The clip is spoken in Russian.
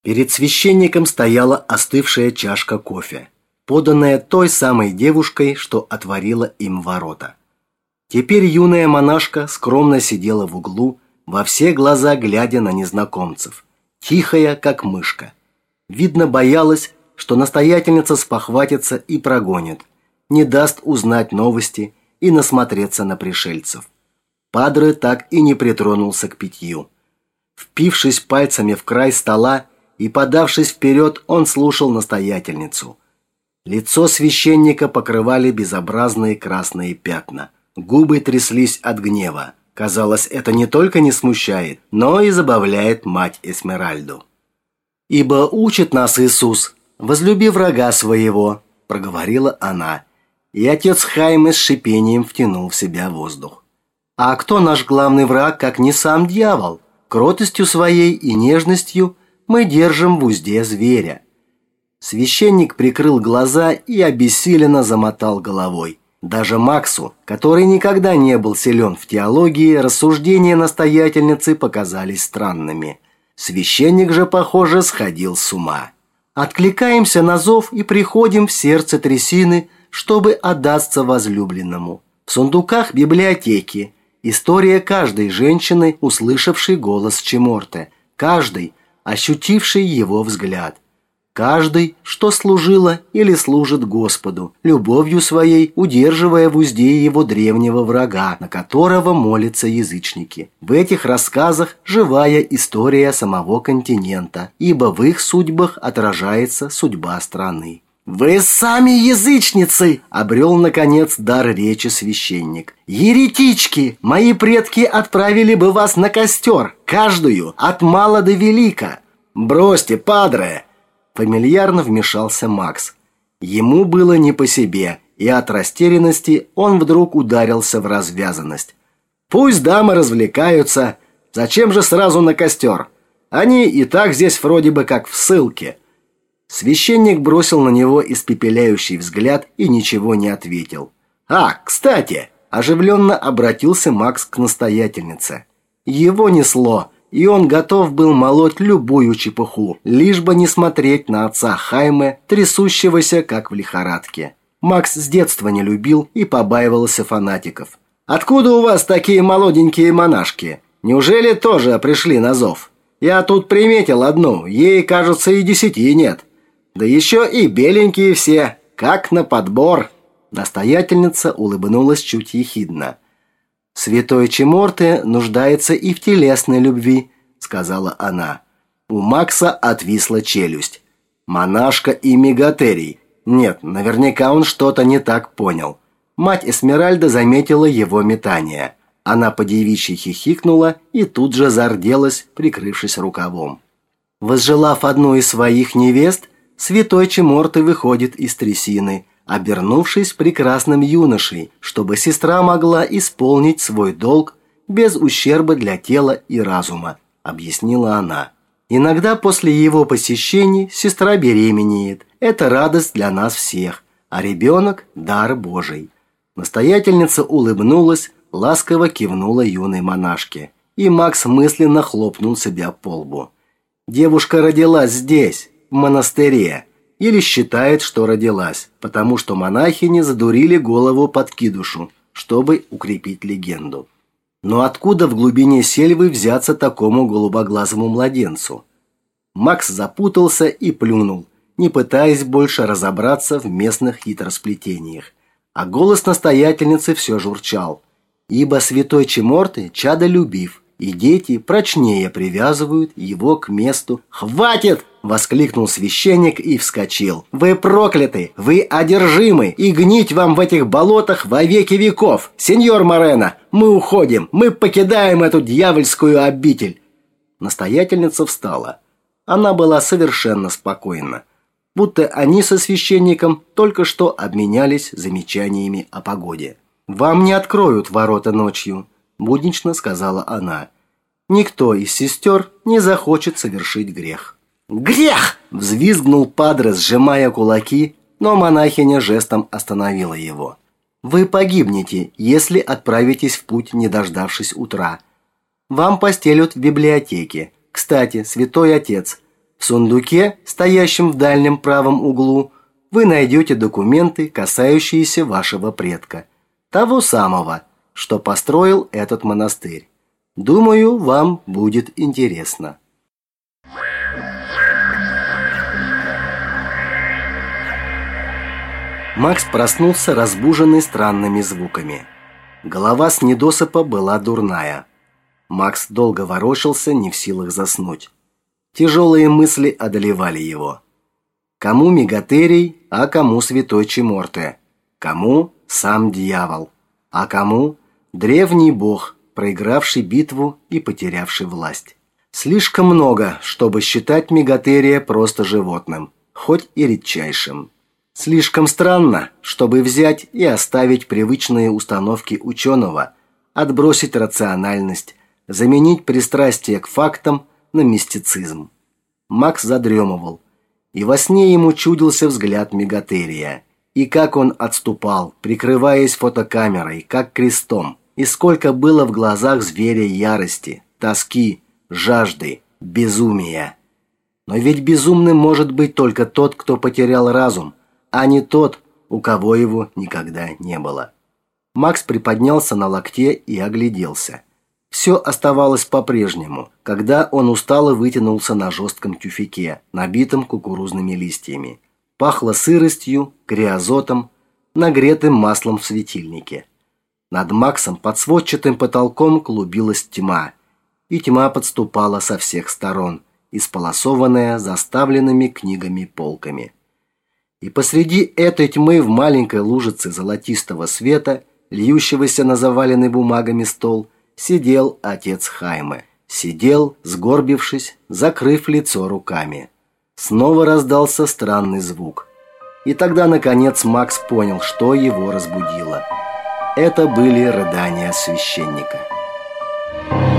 Перед священником стояла остывшая чашка кофе, поданная той самой девушкой, что отворила им ворота. Теперь юная монашка скромно сидела в углу, во все глаза глядя на незнакомцев, тихая, как мышка. Видно, боялась, что настоятельница спохватится и прогонит, не даст узнать новости и насмотреться на пришельцев. Падре так и не притронулся к питью. Впившись пальцами в край стола и подавшись вперед, он слушал настоятельницу. Лицо священника покрывали безобразные красные пятна. Губы тряслись от гнева. Казалось, это не только не смущает, но и забавляет мать Эсмеральду. «Ибо учит нас Иисус, возлюби врага своего», – проговорила она, и отец Хайме с шипением втянул в себя воздух. «А кто наш главный враг, как не сам дьявол? Кротостью своей и нежностью мы держим в узде зверя». Священник прикрыл глаза и обессиленно замотал головой. Даже Максу, который никогда не был силен в теологии, рассуждения настоятельницы показались странными. Священник же, похоже, сходил с ума. «Откликаемся на зов и приходим в сердце трясины, чтобы отдаться возлюбленному. В сундуках библиотеки. История каждой женщины, услышавшей голос Чеморте, каждой, ощутившей его взгляд. Каждый, что служила или служит Господу, любовью своей удерживая в узде его древнего врага, на которого молятся язычники. В этих рассказах живая история самого континента, ибо в их судьбах отражается судьба страны. «Вы сами язычницы!» – обрел, наконец, дар речи священник. «Еретички! Мои предки отправили бы вас на костер, каждую, от мала до велика!» «Бросьте, падре!» Фамильярно вмешался Макс. Ему было не по себе, и от растерянности он вдруг ударился в развязанность. «Пусть дамы развлекаются. Зачем же сразу на костер? Они и так здесь вроде бы как в ссылке». Священник бросил на него испепеляющий взгляд и ничего не ответил. «А, кстати!» – оживленно обратился Макс к настоятельнице. Его несло, и он готов был молоть любую чепуху, лишь бы не смотреть на отца Хайме, трясущегося, как в лихорадке. Макс с детства не любил и побаивался фанатиков. «Откуда у вас такие молоденькие монашки? Неужели тоже пришли на зов? Я тут приметил одну, ей, кажется, и 10 нет. Да еще и беленькие все, как на подбор». Настоятельница улыбнулась чуть ехидно. «Святой Чеморте нуждается и в телесной любви», — сказала она. У Макса отвисла челюсть. Монашка и мегатерий. Нет, наверняка он что-то не так понял. Мать Эсмеральда заметила его метание. Она по-девичьи хихикнула и тут же зарделась, прикрывшись рукавом. Возжелав одну из своих невест, святой Чеморте выходит из трясины, обернувшись прекрасным юношей, чтобы сестра могла исполнить свой долг без ущерба для тела и разума, объяснила она. Иногда после его посещений сестра беременеет. Это радость для нас всех, а ребенок – дар Божий. Настоятельница улыбнулась, ласково кивнула юной монашке, и Макс мысленно хлопнул себя по лбу. Девушка родилась здесь, в монастыре. Или считает, что родилась, потому что монахини задурили голову подкидушу, чтобы укрепить легенду. Но откуда в глубине сельвы взяться такому голубоглазому младенцу? Макс запутался и плюнул, не пытаясь больше разобраться в местных хитросплетениях. А голос настоятельницы все журчал. Ибо святой Чеморте чадолюбив, и дети прочнее привязывают его к месту. «Хватит!» – воскликнул священник и вскочил. «Вы прокляты! Вы одержимы! И гнить вам в этих болотах во веки веков! Сеньор Морено, мы уходим! Мы покидаем эту дьявольскую обитель!» Настоятельница встала. Она была совершенно спокойна. Будто они со священником только что обменялись замечаниями о погоде. «Вам не откроют ворота ночью», – буднично сказала она. «Никто из сестер не захочет совершить грех». «Грех!» – взвизгнул падре, сжимая кулаки, но монахиня жестом остановила его. «Вы погибнете, если отправитесь в путь, не дождавшись утра. Вам постелют в библиотеке. Кстати, святой отец, В сундуке, стоящем в дальнем правом углу, вы найдете документы, касающиеся вашего предка, того самого, что построил этот монастырь. Думаю, вам будет интересно. Макс проснулся, разбуженный странными звуками. Голова с недосыпа была дурная. Макс долго ворочался, не в силах заснуть. Тяжелые мысли одолевали его. Кому Мегатерий, а кому святой Чиморте? Кому сам дьявол? А кому древний бог, проигравший битву и потерявший власть? Слишком много, чтобы считать Мегатерия просто животным, хоть и редчайшим. Слишком странно, чтобы взять и оставить привычные установки ученого, отбросить рациональность, заменить пристрастие к фактам на мистицизм. Макс задремывал, и во сне ему чудился взгляд Мегатерия, и как он отступал, прикрываясь фотокамерой, как крестом, и сколько было в глазах зверя ярости, тоски, жажды, безумия. Но ведь безумным может быть только тот, кто потерял разум, а не тот, у кого его никогда не было. Макс приподнялся на локте и огляделся. Все оставалось по-прежнему, когда он устало вытянулся на жестком тюфяке, набитом кукурузными листьями. Пахло сыростью, криозотом, нагретым маслом в светильнике. Над Максом под сводчатым потолком клубилась тьма, и тьма подступала со всех сторон, исполосованная заставленными книгами полками. И посреди этой тьмы в маленькой лужице золотистого света, льющегося на заваленный бумагами стол, сидел отец Хайме. Сидел, сгорбившись, закрыв лицо руками. Снова раздался странный звук. И тогда, наконец, Макс понял, что его разбудило. Это были рыдания священника.